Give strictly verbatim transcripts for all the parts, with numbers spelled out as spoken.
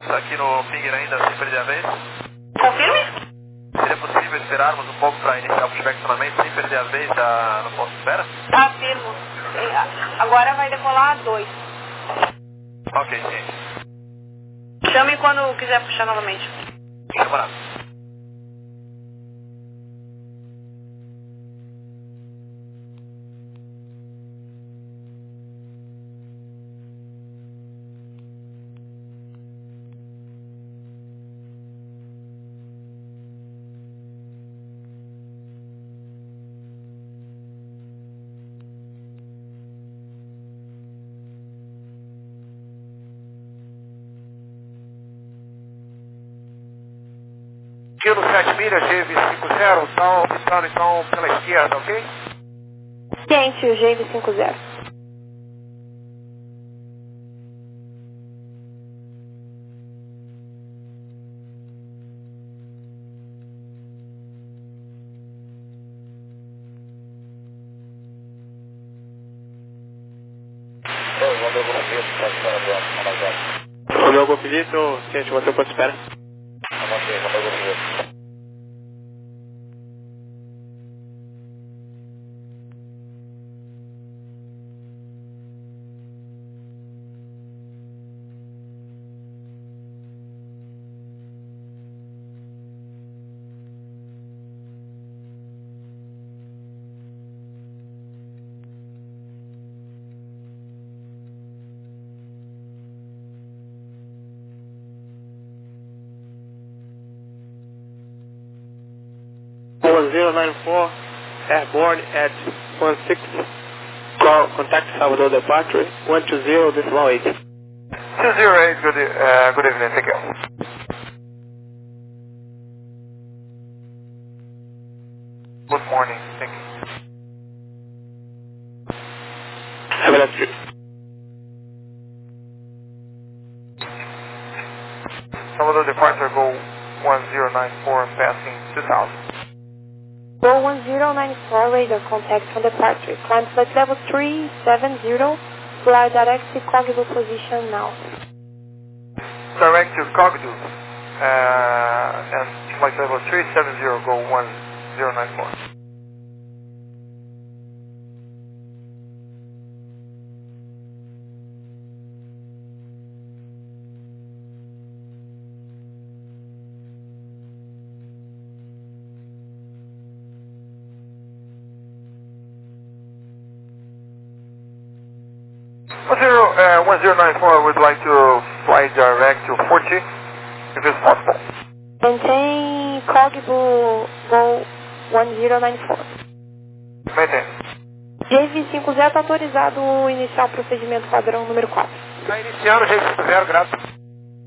Aqui no Pinger ainda, sem perder a vez. Confirme? Seria possível esperarmos um pouco para iniciar o pushback sem perder a vez da, no ponto de espera? Afirmo. Agora vai decolar dois. Ok, sim. Chame quando quiser puxar novamente. Camarada. Kilo sete milhas, G V cinquenta, está optando então pela esquerda, ok? Ciente, o G V cinquenta. O meu Golfilito, ciente, você pode esperar. one zero nine four, airborne at one six, call, contact Salvador departure, one two zero, decimal eight. two zero eight, good, uh, good evening, thank you. Good morning, thank you. Have a nice trip. Salvador departure, go one zero nine four, passing two thousand. Go one zero nine four, radar contact from departure. Climb flight level three seven zero, fly direct to Cogdo position now. Direct to Cogdo, uh, and flight level three seven zero, go one zero nine four. one zero nine four would like to fly direct to forty, if it's possible. Maintain Cogdo, go one zero nine four. Maintain. G V cinquenta está autorizado a iniciar o procedimento padrão número quatro. Está iniciando, G V cinquenta, graças.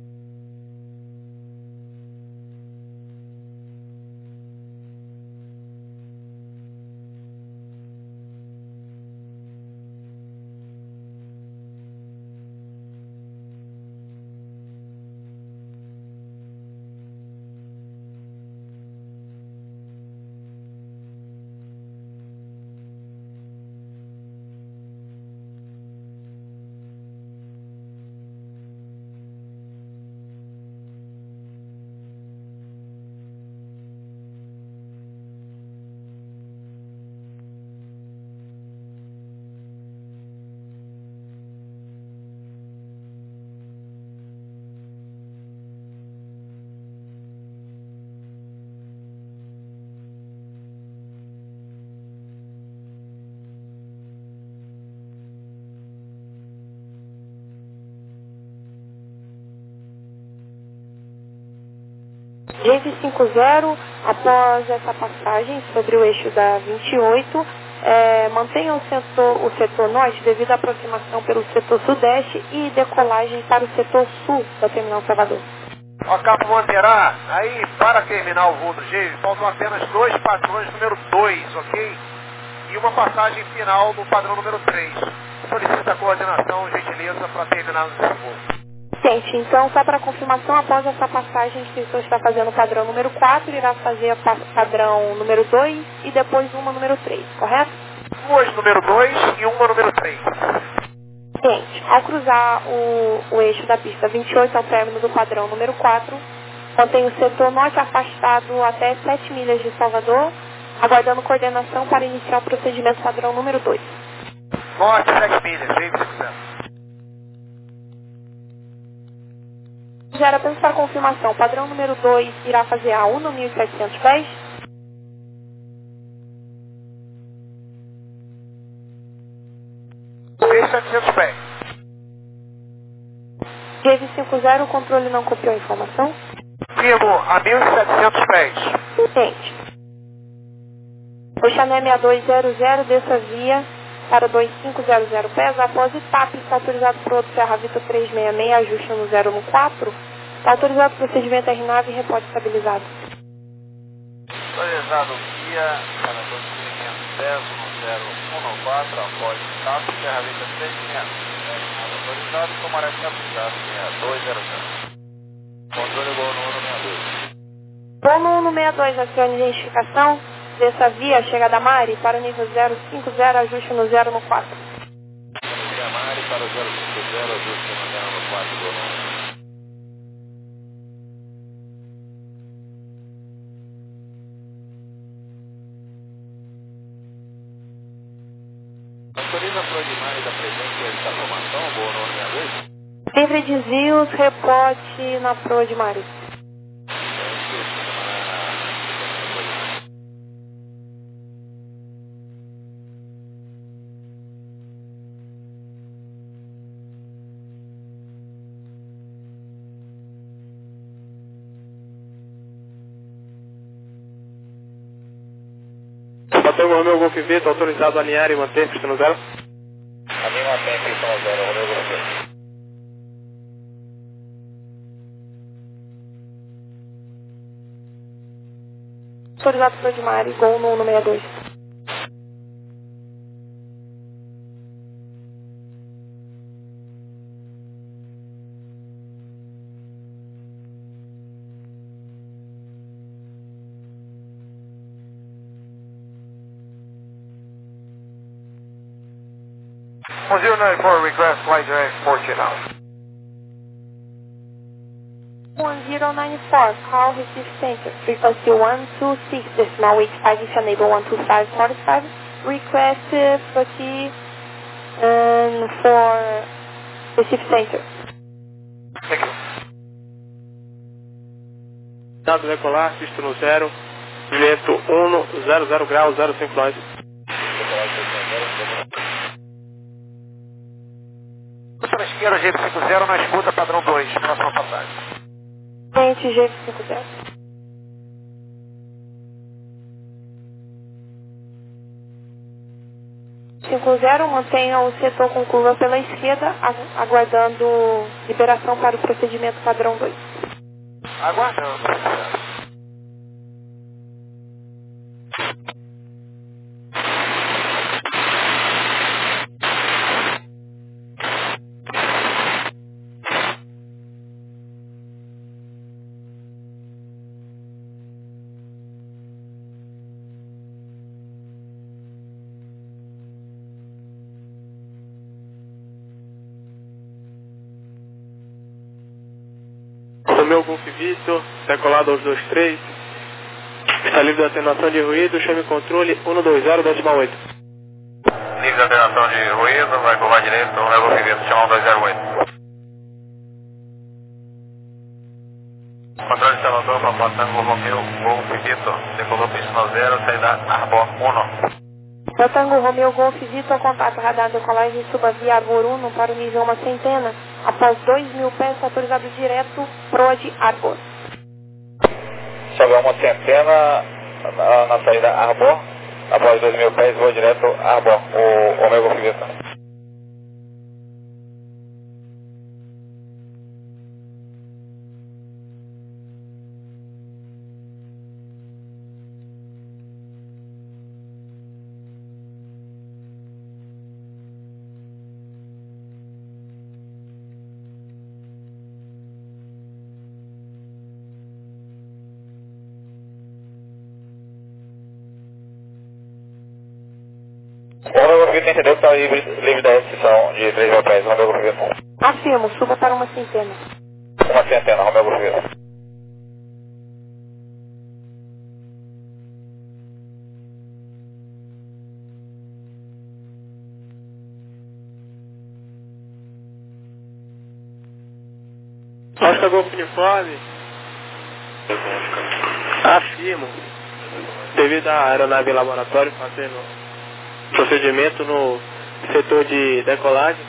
G V cinquenta, após essa passagem sobre o eixo da vinte e oito, é, mantenha o setor, o setor norte devido à aproximação pelo setor sudeste e decolagem para o setor sul da Terminal Salvador. Ó, Capo manterá, aí para terminar o voo do G V, faltam apenas dois padrões número dois, ok? E uma passagem final no padrão número três. Solicita a coordenação, gentileza, para terminarmos esse voo. Gente, então, só para confirmação, após essa passagem que o senhor está fazendo o padrão número quatro, irá fazer o padrão número dois e depois uma número três, correto? Duas número dois e uma número três. Gente, ao cruzar o, o eixo da pista vinte e oito ao término do padrão número quatro, mantém o setor norte afastado até sete milhas de Salvador, aguardando coordenação para iniciar o procedimento padrão número dois. Norte, sete milhas, J V cinco zero. Gera apenas para confirmação, padrão número dois irá fazer a um mil e setecentos pés. mil e setecentos pés. J V cinco zero, o controle não copiou a informação. Firmo a mil e setecentos pés. Gente, o Chané seis dois zero zero desça via para dois cinco zero zero pés, após o T A P está autorizado por outro Serra Vita trezentos e sessenta e seis, ajuste no zero um quatro, está autorizado o procedimento R nove e reporte estabilizado. Autorizado via para dois mil quinhentos, dez, um zero um quatro, após o T A P, Serra Vita trezentos e sessenta e seis, autorizado, tomará estabilizado seis dois zero zero. Controle gol no um seis dois. Voo no um sessenta e dois, acione identificação. Desça via, chega da Mari, para o nível zero cinco zero, ajuste no zero um quatro. Via Mari para o zero cinco zero, ajuste no zero um quatro, gol no um. Autoriza a Pro de Mari da presença de formação, gol no um seis dois. Livre desvios, reporte na Pro de Mari. Tango Romeo Golf Vitor, autorizado a alinhar e manter pista no zero. Alinha e mantém pista no zero, Romeo Golf Vitor. Autorizado Pro de Mari, gol no um sessenta e dois. one zero nine four, request flight direct fourteen out. one zero nine four, call receive center, frequency one two six, decimal eight five, if enable one two five four five, request uh, proceed um, for receive center. Thank you. Dado decolar, pista no zero, vento um zero zero graus, zero cinco nós. Para a esquerda, J V cinco zero, na escuta, padrão dois, próxima passagem. Gente, J V cinco zero. cinco zero, mantenha o setor com curva pela esquerda, aguardando liberação para o procedimento padrão dois. Aguardando. Romeo Golf Vitor, decolado aos dois três. Está livre da atenuação de ruído, chame controle um dois zero, decimal oito. Livre da atenuação de ruído, vai curvar direito, Romeo Golf Vitor, chama um dois zero oito. Controle de Salvador, Papa Tango Romeo Golf Vitor, decolou pista no zero, saída Arbor um. Tango Romeo Golf Vitor, contato radar decolagem, suba via Arbor um para o nível uma centena, após dois mil pés, autorizado direto, Pro de Arbor. Sobe uma centena na, na saída Arbor, após dois mil pés, vou direto Arbor, o Romeo Golf Vitor. Romeo Vitor entendeu que está livre, livre da restrição de três mil pés, Romeu Golf Vitor. Afirmo, suba para uma centena. Uma centena, Romeu Golf Vitor. Oscar Golf Uniforme. Afirmo, devido à aeronave em laboratório fazendo procedimento no setor de decolagem.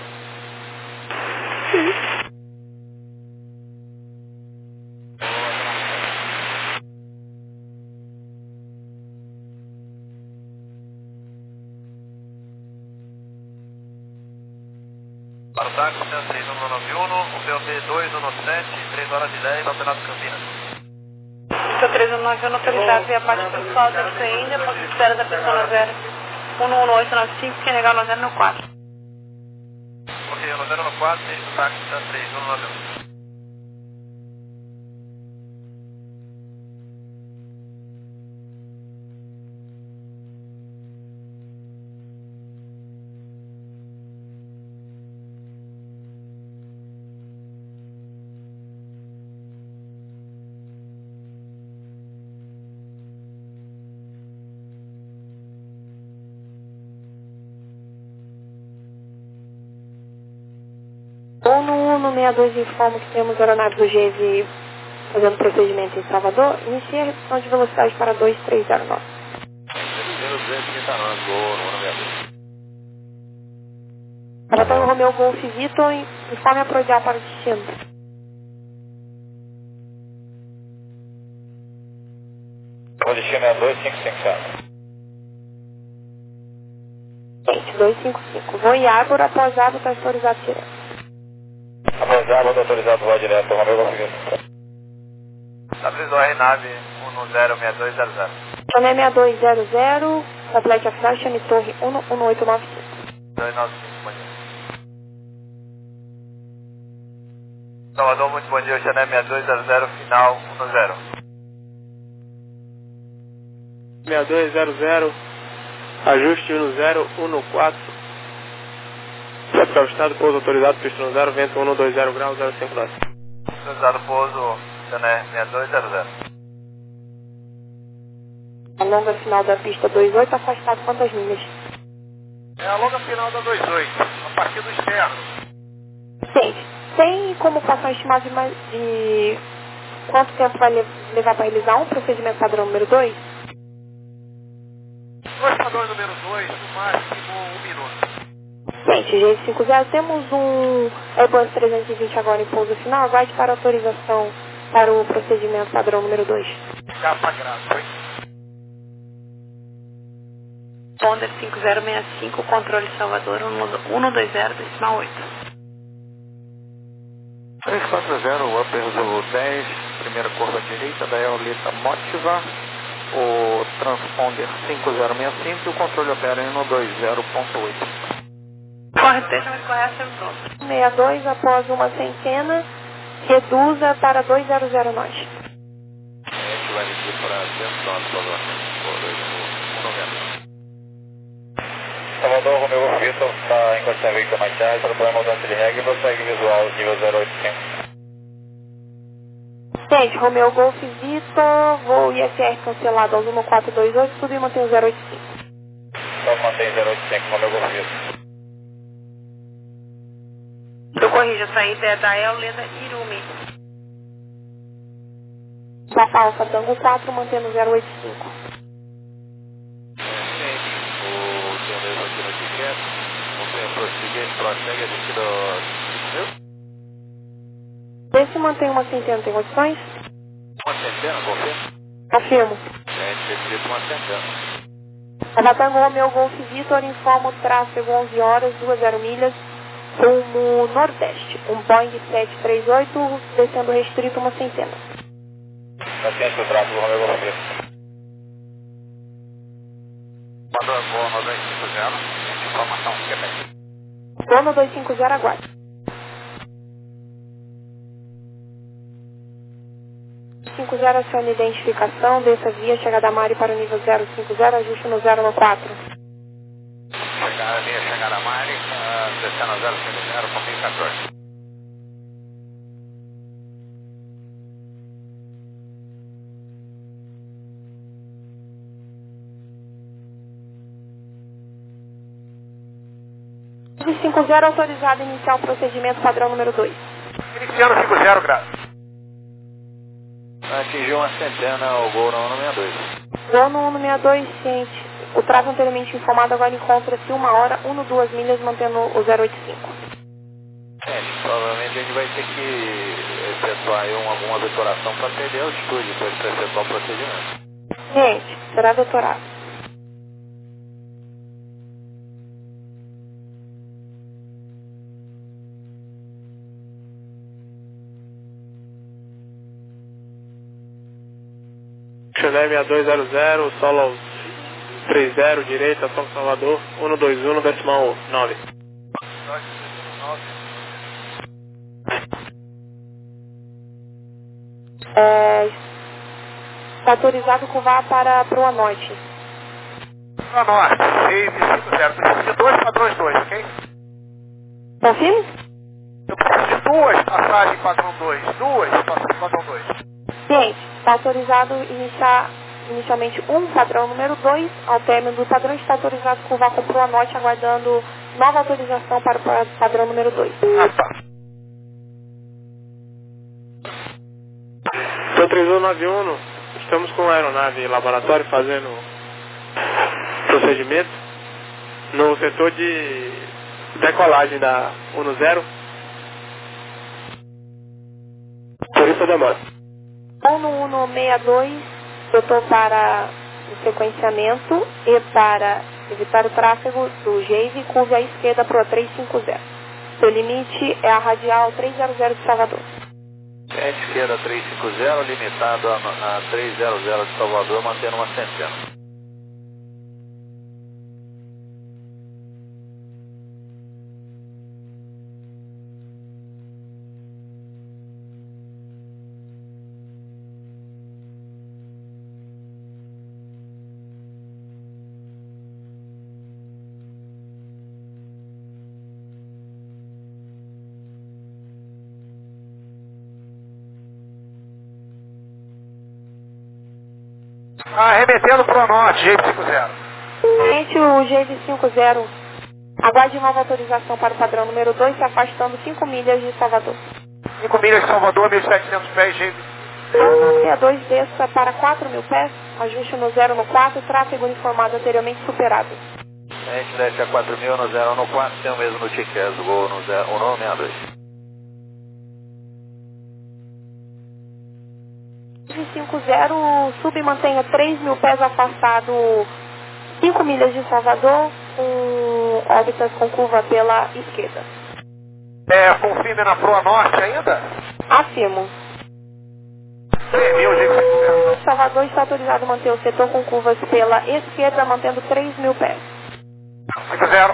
Para o táxi, três um nove um, o P O B dois um nove sete, três horas e dez, operado Campinas. O três um nove um autorizado via parte pessoal da C I N D, a parte de espera da pessoa zero um um oito nove cinco, que é legal no zero no quatro. Ok, no zero no quatro, o táxi três um nove um. Ou no um sessenta e dois informa que temos aeronave do G V fazendo procedimento em Salvador, inicia a redução de velocidade para dois três zero nove. Para o Romeu Golf Vitor, informe a Prodial para o destino. O destino é dois cinco cinco sete. dois cinco cinco. Voo Iágora, após água, está autorizado direto. Após água, está autorizado voar direto, Romeu Golf Vitor. W R nave um zero seis dois zero zero. Chame seis dois zero zero, satélite afinal, chame torre um um oito nove cinco. dois nove cinco, bom dia. Salvador, muito bom dia, o Chanel seis dois zero zero, final um zero. seis dois zero zero, ajuste um zero um quatro. Para o estado, pouso autorizado, pista no zero, vento um dois zero graus, zero cinco nove. Autorizado pouso, Chanel seis dois zero zero. A longa final da pista dois oito, afastado quantas milhas? É a longa final da dois oito, a partir do externo. Gente, tem como passar um estimado de, mais- de quanto tempo vai le- levar para realizar um procedimento padrão número dois? Dois padrões número dois, no máximo um minuto. Gente, G cinquenta, temos um Airbus trezentos e vinte agora em pouso final, aguarde para autorização para o procedimento padrão número dois. Capa grave, hein? Ponder cinco zero seis cinco, controle Salvador um dois zero, decimal oito. três quatro zero, upper do dez, primeira curva direita da Eolita Motiva, o transponder cinco zero seis cinco e o controle opera em um dois zero ponto oito. Corre, deixa eu correr sempre pronto. sessenta e dois, após uma centena, reduza para dois zero zero nós. A gente vai medir para dentro da nossa Salvador, Romeu Golf Vitor, está encostando a veículo mais tarde, para problema mudança de regra e prossegue visual nível zero oito cinco. Gente, Romeu Golf Vitor, voo I S R cancelado aos um quatro dois oito, tudo e mantém o zero oito cinco. Só mantém zero oito cinco, Romeu Golf Vitor. Eu corrijo, a saída é da Eoleda Irumi. Papa Alfa Tango quatro, mantendo zero oito cinco. o beleza aqui no etiqueta, não tem prosseguir, prossegue a descida cinco mil. Esse mantém uma centena, tem condições? Uma centena, confirma? Afirmo. A gente necessita uma centena. Avatango Romeu Golf Vitor, informa o tráfego onze horas, vinte milhas, rumo nordeste. Um Boeing sete três oito, descendo restrito uma centena. Paciência do tráfego, Romeu Golf Vitor. Mandou boa no dois cinco zero, informação Quebec. Dono dois cinco zero, aguarde. cinco zero, acione identificação, desça via, chegada a Mari para o nível zero cinco zero, ajuste no zero no quatro. Chegada linha Antena zero cinco zero, confirme quatorze. cinco zero autorizado a iniciar o procedimento padrão número dois. Iniciando cinco zero, graças. Atingiu uma centena o gol na um sessenta e dois. Gol no um sessenta e dois, ciente. O tráfego anteriormente informado agora encontra-se uma hora, um duas milhas, mantendo o zero oito cinco. Gente, provavelmente a gente vai ter que efetuar aí uma, alguma vetoração para perder a altitude, para efetuar o procedimento. Gente, será vetorado. Chennai seis dois zero zero, solo três zero, direita, São Salvador, um dois um, decimal nove. É, está autorizado com vá para Proa Norte. Proa Norte, seis cinco zero. Preciso de dois padrões dois, ok? Confirme? Eu preciso de duas passagens padrão dois. Duas passagens padrão dois. Gente, está autorizado iniciar inicialmente um padrão número dois. Ao término do padrão está autorizado com vá para Proa Norte, aguardando nova autorização para o padrão número dois. Ah, tá. três um nove um, estamos com a aeronave laboratório fazendo procedimento no setor de decolagem da um zero. Por isso a demora. um no um sessenta e dois, setor para o sequenciamento e para evitar o tráfego do Jave, curva à esquerda para o três cinco zero. Seu limite é a radial trezentos de Salvador. É esquerda três cinco zero, limitado a, a trezentos de Salvador, mantendo uma centena. Ah, remetendo para o norte, Jave cinco zero. Gente, o Jave cinco zero aguarde nova autorização para o padrão número dois, se afastando cinco milhas de Salvador. cinco milhas de Salvador, mil e setecentos pés, Jave. sessenta e dois desça para quatro mil pés, ajuste no zero no quatro, tráfego informado anteriormente superado. A gente desce a quatro mil no zero no quatro, tem o mesmo no Tiquez, o gol no zero um sessenta e dois. cinco zero, sub mantenha três mil pés afastado cinco milhas de Salvador, com órbitas com curva pela esquerda. É, confirme na Proa Norte ainda? Afirmo. três mil, Jave cinco zero. Salvador está autorizado a manter o setor com curvas pela esquerda, mantendo três mil pés. cinco zero.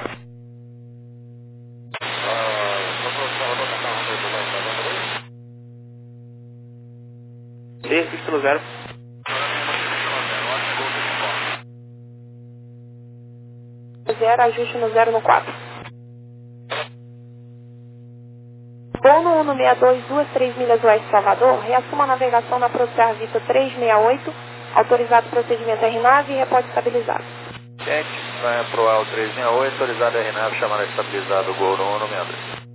Sim, pista zero. Zero, ajuste no zero no quatro. Voo no um sessenta e dois, duas, três milhas oeste de Salvador, reassuma a navegação na Procear Vista trezentos e sessenta e oito, autorizado procedimento R nave e reporte estabilizado. Gente, vai pro A O trezentos e sessenta e oito, autorizado R nave, chamando estabilizado o gol no um sessenta e dois.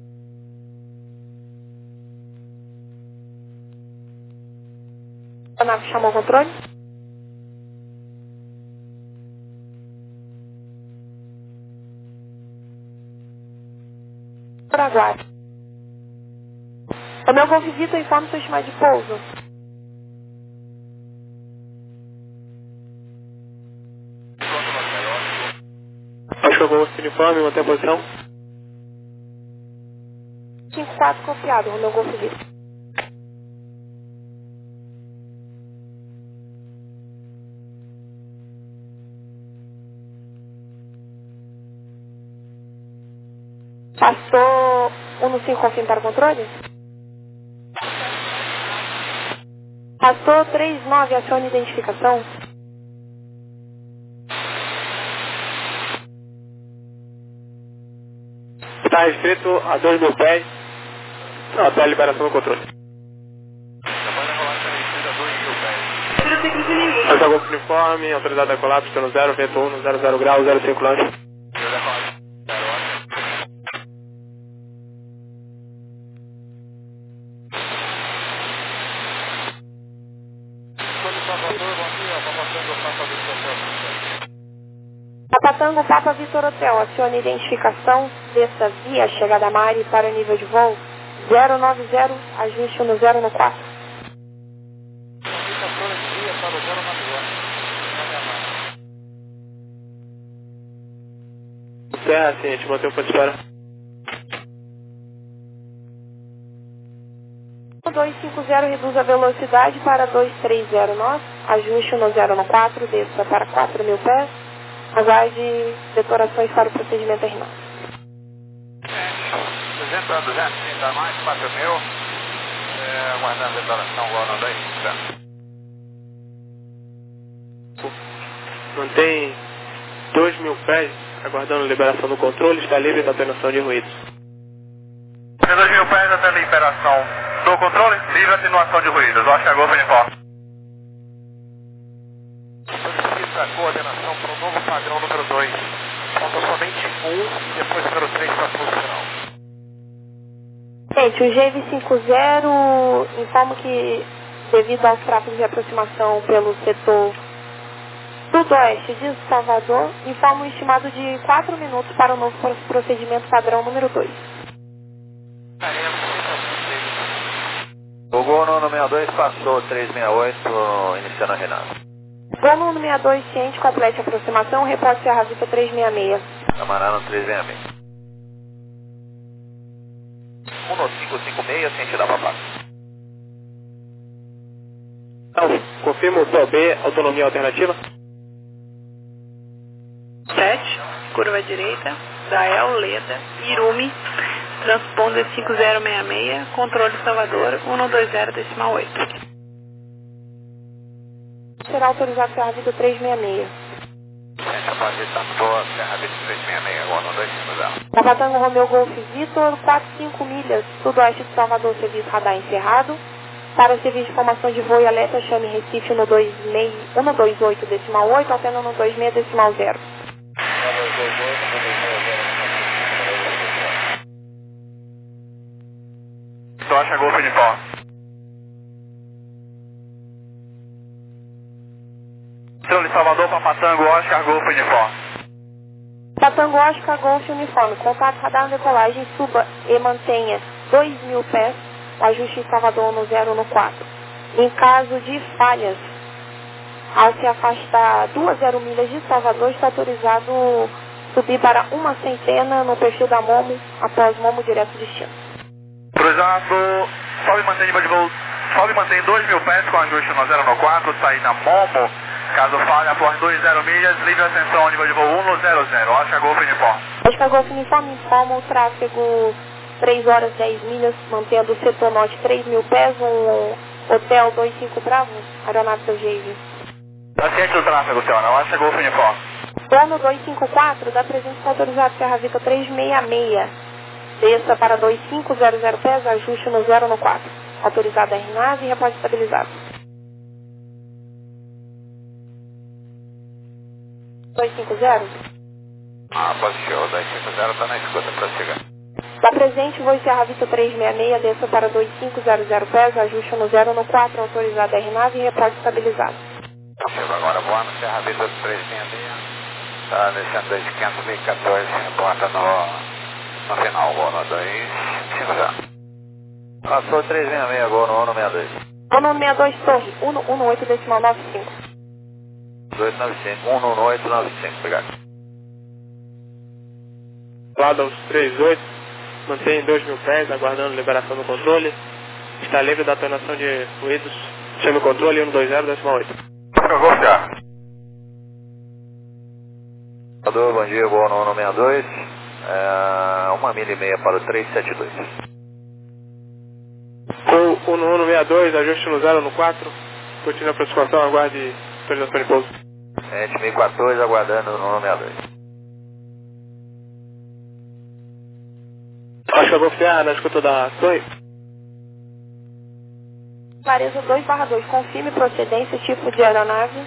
A nave chamou o controle? Por aguarde. O meu Golf Vitor informa seu estimado de pouso. Acho que eu vou uniforme, manter a posição. cinco quatro copiado, o meu Golf Vitor. Passou um no cinco, confirme para o controle? Passou três nove, acione identificação. Está está restrito a dois mil pés até a liberação do controle. Alfa Golf Uniforme, autorizado a colapso, pistão zero, vento um, zero zero grau, zero cinco lanche. Papa Tango, Papa Vitor Hotel, acione identificação, desça via chegada Mari para o nível de voo zero nove zero, ajuste no zero no quatro. Terra, sim, a gente mantém o ponto de espera. dois cinco zero, reduz a velocidade para dois três zero nós, ajuste no zero no quatro, desça para quatro mil pés, aguarde detonações para o procedimento R N A V. duzentos a duzentos e trinta mais, quatro mil, é, aguardando a detonação, Ronald aí, tá. Mantém dois mil pés, aguardando liberação do controle, está livre da atenuação de ruídos. dois mil pés até a liberação do controle, livre atenuação de ruídos. Oscar Golf Uniforme. Solicita a coordenação para o novo padrão número dois. Falta somente um e depois número três para a funcional. Gente, o G V cinco zero informa que, devido aos tráfegos de aproximação pelo setor sudoeste de Salvador, informa um estimado de quatro minutos para o novo procedimento padrão número dois. O Gol no sessenta e dois passou trezentos e sessenta e oito, iniciando a R N A V. Gol no sessenta e dois, ciente, complete a aproximação, reporte Serra Vista trezentos e sessenta e seis. Camará no trezentos e sessenta e seis. um no cinco cinco seis, ciente da Papá. Então, confirma o P O B, autonomia alternativa. sete, curva direita, Dael, Leda, Irumi, transponder cinco zero seis seis, controle Salvador, cento e vinte decimal oito. Será autorizado Serra Vista trezentos e sessenta e seis. Essa parte está boa, Serra Vista trezentos e sessenta e seis, agora no dois cinco zero. Tabatango Romeu Golf Vitor, quatro cinco milhas, sudoeste de Salvador, serviço radar encerrado. Para serviço de informação de voo e alerta, chame Recife no cento e vinte e oito decimal oito, altena no vinte e seis decimal zero. Oscar Golf Uniforme. Controle Salvador, Papatango, Oscar Golf Uniforme. Papatango Oscar Golf Uniforme, contato radar na decolagem, suba e mantenha dois mil pés, o ajuste em Salvador no zero no quatro. Em caso de falhas, ao se afastar duas zero milhas de Salvador, está autorizado subir para uma centena no perfil da Momo, após Momo direto destino. Cruzado, sobe e mantém nível de voo, sobe e mantém dois mil pés com ajuste no zero no quatro, saída Momo, caso falhe após duas zero milhas, livre ascensão ao nível de voo um no zero zero, Oscar Golf Uniforme. Oscar Golf Uniforme informa o tráfego três horas dez milhas, mantendo o setor norte três mil pés, um hotel dois cinco Bravo, aeronave do G I V. Paciente do tráfego, senhora, Oscar Golf Uniforme. Plano duzentos e cinquenta e quatro, dá presença autorizado Serra Vista trezentos e sessenta e seis. Desça para dois cinco zero zero pés, ajuste no zero no quatro. Autorizado a R N A V e repórter estabilizado. duzentos e cinquenta? Ah, positivo, dois cinco zero está na escuta para chegar. Está presente, voo Serra Vista trezentos e sessenta e seis, desça para dois cinco zero zero pés, ajuste no zero no quatro, autorizado a R N A V e repórter estabilizado. Chego agora voando, Serra Vista trezentos e sessenta e seis, está descendo dois quinhentos e quatorze, reporta no, no final, voo no dois cinco zero. Passou trezentos e sessenta e seis, voo no um no sessenta e dois. um no sessenta e dois, torre, um no oito decimal nove cinco. dois nove cinco, um no oito nove cinco, obrigado. Lado aos três oito, mantém dois mil pés, aguardando liberação do controle. Está livre da atenuação de ruídos. Chame o controle um dois zero decimal oito. Vou ficar. Bom dia, voo no um no sessenta e dois. É, uma milha e meia para o trezentos e setenta e dois. Com o um no sessenta e dois, ajuste no zero no quatro. Continue a aproximação, aguarde autorização de pouso. Gente, mil e quatorze, aguardando no um no sessenta e dois. Oscar Golf Sierra, na escuta da torre. Clareza dois barra dois, confirme procedência, tipo de aeronave.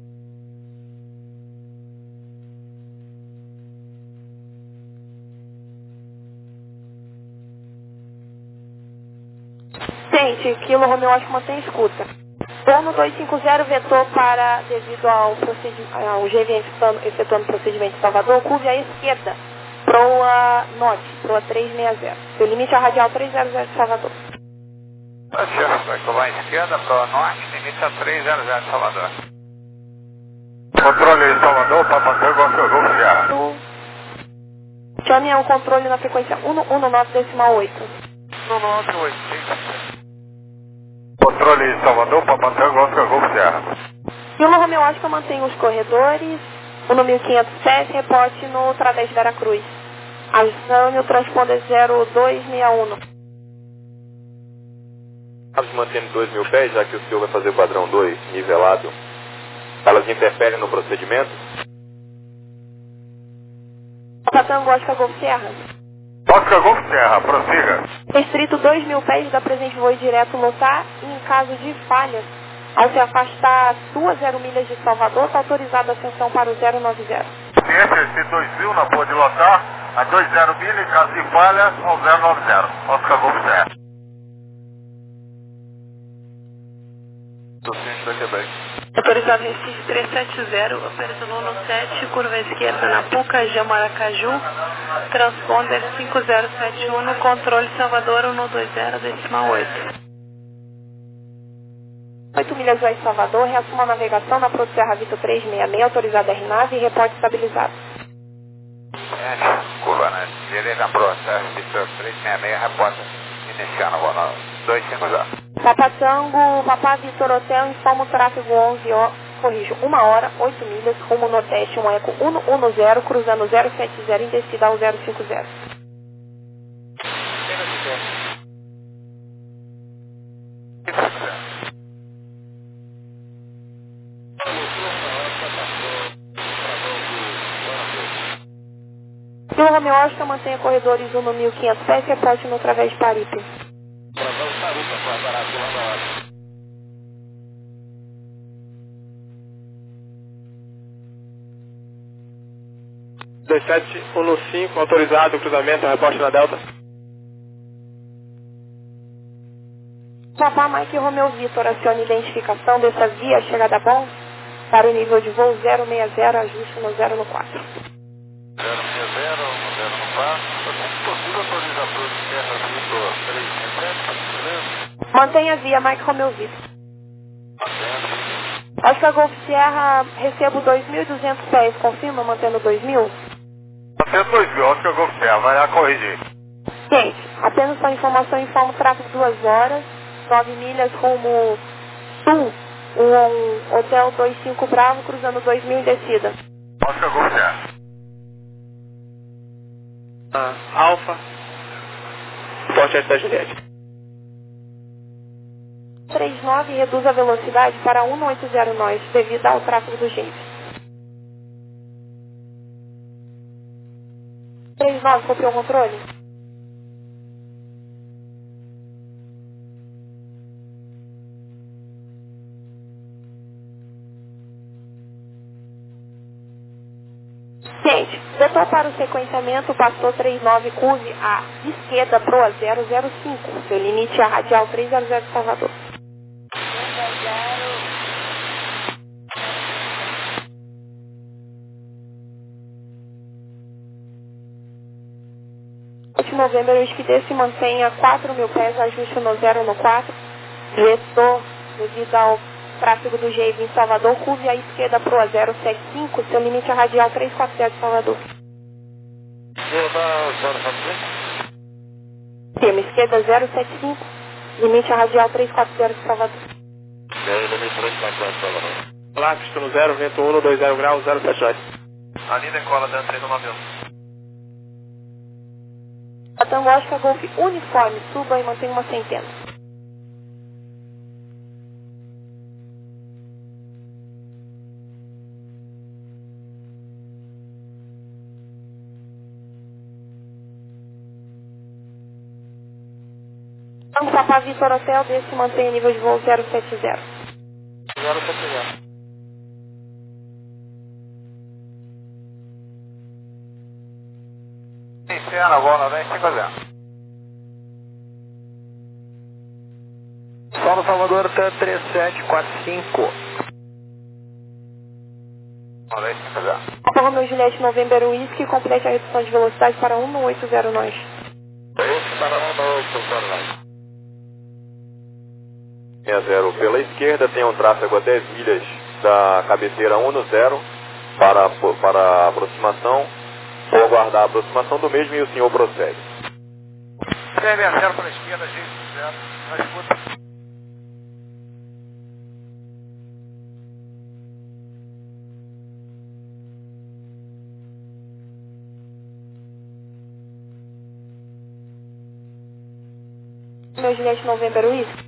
Gente, Kilo Romeo Oscar mantém escuta. Dono dois cinco zero vetou para, devido ao, ao G V efetuando o procedimento em Salvador, curve à esquerda, proa norte, proa trezentos e sessenta. Seu limite é radial trezentos de Salvador. Tá certo, vai colar à esquerda, proa norte, limite a trezentos de Salvador. Controle Salvador, para manter o Golf Sierra. Chame o controle na frequência um um nove decimal oito. um nove oito. Controle Salvador para manter o Golf Sierra. Kilo Romeo Oscar mantém os corredores. O no mil e quinhentos pés, reporte no Tradés Veracruz. Acione o transponder zero dois seis um. Aves mantendo dois mil pés, já que o senhor vai fazer o padrão dois nivelado. Elas interferem no procedimento? Tango Oscar Golf Sierra. Oscar Golf Sierra, prossiga. Restrito dois mil pés da presente voo direto lotar e em caso de falhas, ao se afastar duas zero milhas de Salvador, está autorizada a ascensão para o zero nove zero. Ciência, esse dois mil na boa de lotar, a dois zero milhas, em caso de falhas, ao zero nove zero. Oscar Golf Sierra. Tô ciente da Quebec. Autorizado Recife trezentos e setenta, operação no sete, curva esquerda na Pucajá, Maracaju, transponder cinco zero sete um, controle Salvador um dois zero decimal oito. oito milhas oeste Salvador, reassuma a navegação na Proto Serra Vitor trezentos e sessenta e seis, autorizada R nave e reporte estabilizado. É, curva na direita, Proto Serra Vitor trezentos e sessenta e seis, reporte iniciando o voo dois cinco zero. Papa Tango, Papa Vitor Hotel, informa o tráfego onze, ó, corrijo, uma hora, oito milhas, rumo nordeste, um eco um um zero, cruzando zero sete zero em descida ao zero cinco zero. Kilo Romeo Oscar mantenha corredores um no mil e quinhentos pés, reporte no através de Paripe. dois sete um cinco, autorizado, cruzamento, reporte na Delta. Papa Mike Romeo Vitor, acione identificação dessa via, chegada bom, para o nível de voo zero seis zero, ajuste no zero no quatro. zero seis zero, zero no quatro. É possível autorizar para o Serra Vitor trezentos e sessenta, Mantenha a via Mike Romeo Vitor. Oscar Golf Sierra, recebo dois mil e duzentos pés, confirma mantendo dois mil? Mantendo dois mil, Oscar Golf Sierra, vai lá corrigir. Gente, apenas para informação, informo tráfego duas horas, nove milhas rumo sul, um hotel dois cinco Bravo, cruzando dois mil em descida. Oscar Golf Sierra. Ah, Alfa, Forte S da Juliette. três nove reduz a velocidade para um oito zero nós, devido ao tráfego do James. três nove, copiou o controle? Gente, vetor para o sequenciamento, passou três nove, curve à esquerda, proa zero zero cinco. Seu limite é radial trezentos de Salvador. De novembro, o esquidez se mantenha quatro mil pés, ajuste no zero no quatro. Vetor, devido ao tráfego do G I V em Salvador, curve à esquerda proa zero sete cinco, seu limite é radial trezentos e quarenta de Salvador. Firme, esquerda zero sete cinco, limite é radial trezentos e quarenta de Salvador. Olá, pista no zero, vento um dois zero graus, zero sete nove. Ali decola da três nove um. A Tango Oscar Golf uniforme, suba e mantenha uma centena. Papa Vitor Hotel, desce e mantém nível de voo zero sete zero. zero sete zero. Iniciando, voo nove cinco zero. Solo Salvador, T três sete quatro cinco. nove cinco zero. Papa Romeo Juliette November Whisky, complete a redução de velocidade para um no oito zero nós. Esse para um no oito zero nós. sessenta, pela esquerda tem um tráfego a dez milhas da cabeceira um no zero para, para a aproximação. Vou aguardar a aproximação do mesmo e o senhor prossegue. seis sessenta zero para a esquerda, G zero, na escuta. Romeo Juliette November Whisky.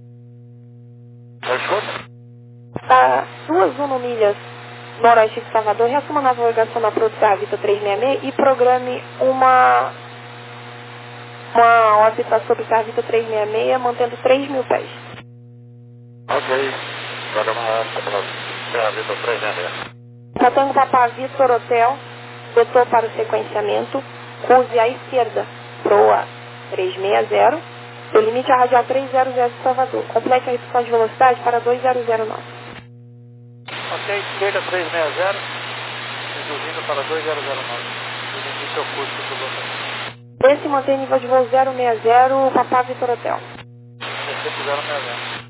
Está duas um milhas noroeste de Salvador, reassuma a navegação na Protea Vitor trezentos e sessenta e seis e programe uma, uma órbita sobre a Vitor trezentos e sessenta e seis, mantendo três mil pés. Ok. Programa uma órbita para Vitor trezentos e sessenta e seis. Tango Papa Vitor Hotel, vetor para o sequenciamento, cruze à esquerda, proa trezentos e sessenta, seu limite é a radial trezentos de Salvador. Complete a redução de velocidade para dois zero zero nove. Ok, esquerda trezentos e sessenta, reduzindo para dois zero zero nove. O limite é o custo do local. Esse mantém nível de voo zero seis zero, Papa Vitor Hotel. zero sessenta.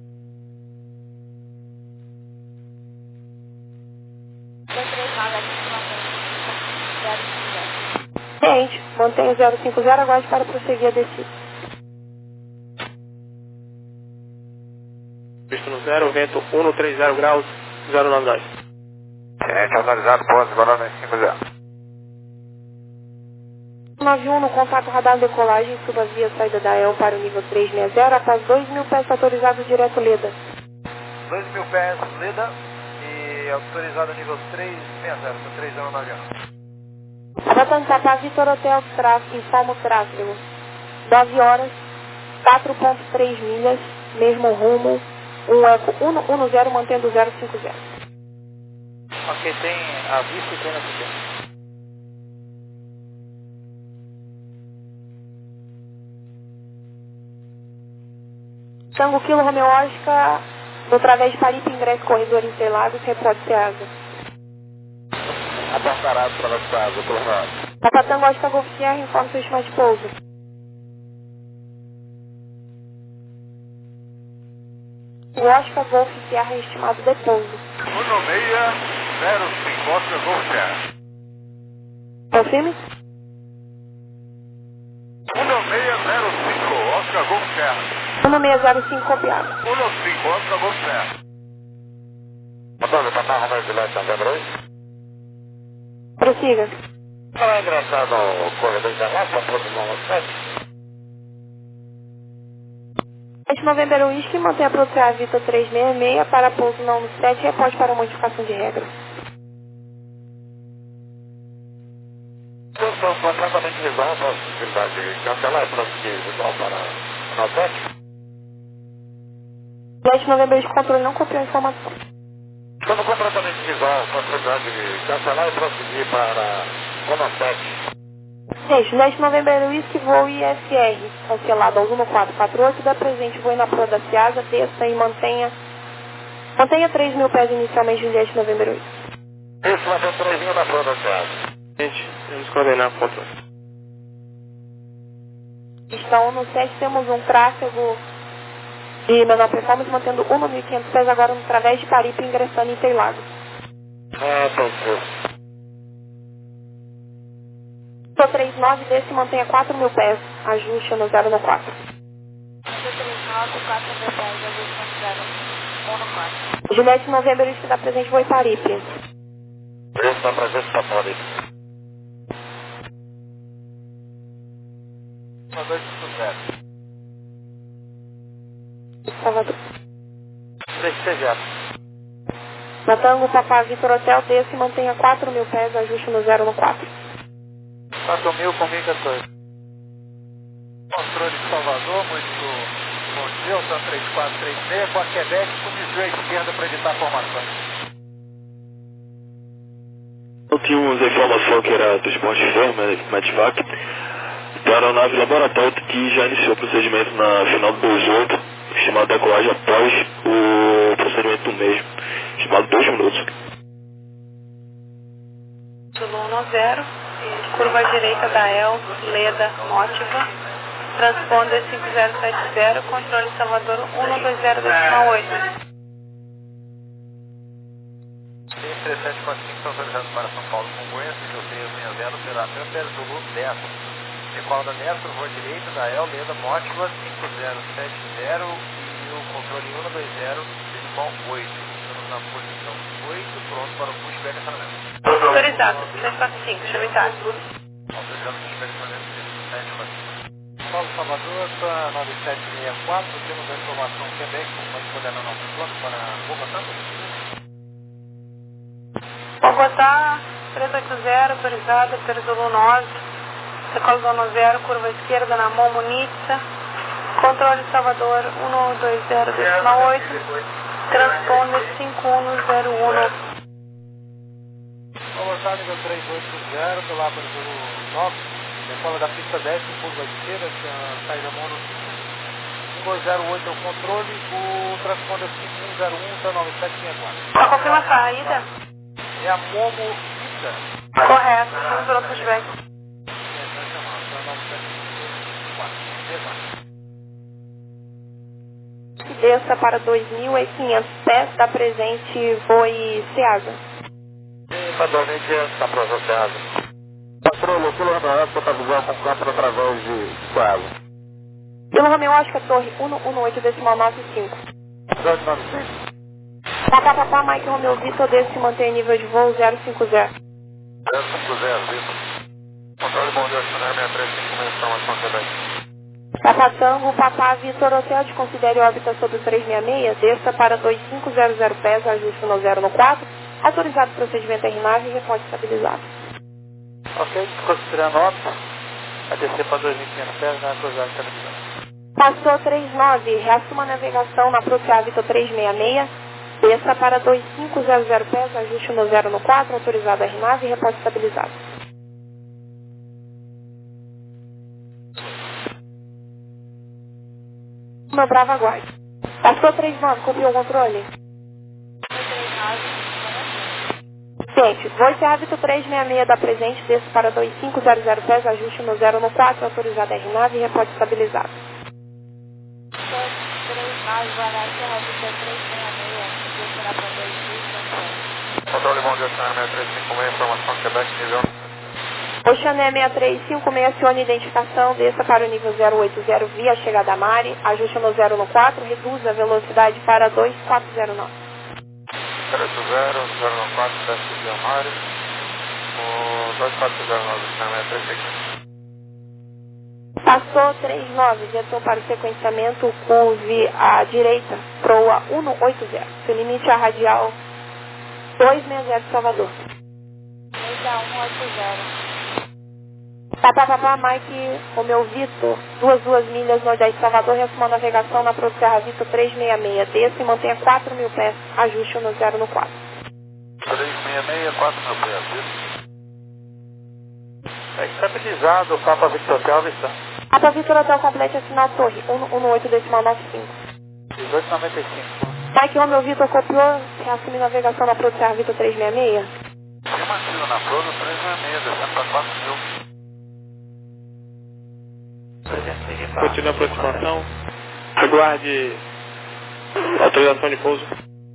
Gente, mantém o zero cinco zero, aguarde para prosseguir a descida. Visto no zero, vento um no três zero graus, zero nove nós. Tenente autorizado, pouso, Guarulhos cinco zero. nove um no contato radar decolagem, suba via saída da E L para o nível trezentos e sessenta, após dois mil pés autorizados direto Leda. dois mil pés, Leda, e autorizado nível trezentos e sessenta, três zero nove um. Abatando Papa Vitor Hotel, tráfego, informa o tráfego. nove horas, quatro ponto três milhas, mesmo rumo, um eco um um zero, mantendo zero cinco zero. Ok, tem a vista e tem na pequena. Tango Kilo Romeo Oscar, no través de Paripe, ingresso corredor Interlagos, reporte Ceasa. Apontarado para a casa, por nós. Papa Tango Oscar Golf Sierra, informa seu estima de pouso. O Oscar Golf Sierra é estimado de pouso. um seis zero cinco, Oscar Golf Sierra. Confirme? um seis zero cinco, Oscar Golf Sierra. um seis zero cinco copiado. um cinco, Oscar Golf Sierra. Motor, Papa Romeo Juliette November. Prossiga. Não é engraçado o corredor de Interlagos, para aproximar o sete? Este November Whisky mantém a Protea Vitor trezentos e sessenta e seis para pouso não no sete e reporte para modificação de regra. Eu sou completamente visual para a possibilidade de cancelar e prosseguir visual para o sete. Este November Whisky controle não copiou a informação. Estamos completamente visual para a possibilidade de cancelar e prosseguir para o sete. Gente, Leste November Whisky, voo I S R, cancelado ao um quatro quatro oito, da presente voo na proa da Ceasa, desça e mantenha, mantenha três mil pés inicialmente de Leste November Whisky. Isso, vai ter três mil na proa da Ceasa. Gente, vamos coordenar o controle. Então, no sete temos um tráfego de menor performance, mantendo um mil e quinhentos pés agora no través de Paripe, ingressando em Interlagos. Ah, tá certo. Tô trinta e nove, desse mantenha quatro mil pés, ajuste no zero no quatro. Juliette November, isso dá presente, vou em Paripe. Isso dá presente para Paripe. Uma dois cinco Salvador. três C zero. Na Tango Papa Vitor Hotel, desse mantenha quatro mil pés, ajuste no zero no quatro. quatro mil com mil e quatorze. Controle de Salvador, muito Bom dia, o Sam três quatro três seis com a Quebec com desvio à esquerda para evitar formações. Eu tínhamos a informação que era do esporte ferro, Medvac, da aeronave Laboratório, que já iniciou o procedimento na final do dois oito, estimado decolagem após o procedimento do mesmo, estimado dois minutos. um zero, curva direita da El, Leda, Mótiva, transponder cinco zero sete zero, controle Salvador um dois zero decimal oito. três sete quatro cinco autorizado para São Paulo Congonhas, seis seis zero, operação Pérez Zulu dez. Decola da dez, curva direita da El, Leda, Mótiva, cinco zero sete zero e o controle um dois zero decimal oito. Estamos na posição oito, pronto para o pushback e acionamento. Autorizado, três quatro cinco, chama Itália. Autorizado pushback e acionamento, sete quatro cinco. Paulo Salvador, nove sete seis quatro, temos a informação Quebec, pode poder dar nosso plano para Bogotá? Bogotá, três oito zero, autorizada, Perzolo nove, decola zona zero, curva esquerda na mão Munitza, controle Salvador um dois zero decimal oito, transponder cinco um zero um. Bogotá, nível três oito zero, pelo Perzolo nove, decola da pista dez, curva esquerda, saída mono um dois zero oito é o controle, o transponder cinco um zero um, tá nove sete seis quatro. Só confirma a saída? É a Momo Ita. Correto, vamos para o pushback. Desça para dois mil e quinhentos pés, da presente voe Ceasa. Padrão dia, está para o Ceasa. Patrulha, pelo Romeu, para visão com câmera através de Ceasa. Pelo Romeu, Oscar, torre um um oito decimal nove cinco. dois nove cinco. Papá, papá, Mike Romeu Vitor, desse se mantém nível de voo zero cinco zero. zero cinco zero, Vitor. Controle bom dia, Chanel seis três cinco, informação Quebec. Papá Tango, Papá Vitor, hotel de considere órbita sobre três seis seis, desça para dois cinco zero zero pés, ajuste no zero no quatro, autorizado procedimento R nave e reporte estabilizado. Ok, considerando óbito, a descer para dois mil e quinhentos pés, na autorizado estabilizado. Passou três nove, reassuma a navegação na Protea Vitor três seis seis, desça para dois cinco zero zero pés, ajuste no zero no quatro, autorizado R nave e reporte estabilizado. Meu Bravo, aguarde. Passou três nove, copiou o controle? Gente, Voice Hábito três seis seis da presente, desça para dois cinco zero zero pés, ajuste no zero no quatro, autorizado R nave e reporte estabilizado. Controle bom dia, Chanel seis três cinco, informação Quebec, nível. Oceané seis três cinco seis, acione identificação, desça para o nível zero oito zero via chegada a Mari, ajuste no zero no quatro, reduza a velocidade para dois quatro zero nove. zero oito zero, zero no quatro, teste via Mari, o dois quatro zero nove, Chanel seis três cinco. Passou três nove, direção para o sequenciamento, curve à direita, proa um oito zero, seu limite a radial dois seis zero Salvador. um oito zero. Papá, papá, Mike, Romeu Vitor, duas, duas milhas, Nordeste Salvador, reassuma a navegação na Protea Vitor três seis seis, desça e mantenha quatro mil pés, ajuste no zero no quatro. três seis seis, quatro mil pés, isso. É estabilizado o Papa Victor Hotel, Vista. Papa Vitor Hotel complete assinar torre, um um oito decimal nove cinco. dezoito noventa e cinco. Mike, Romeu Vitor, copiou, reassume navegação na Protea Vitor três seis seis. Afirmativo na Prodo três seis seis, descendo para quatro mil. Continua a aproximação. Aguarde autorização de pouso.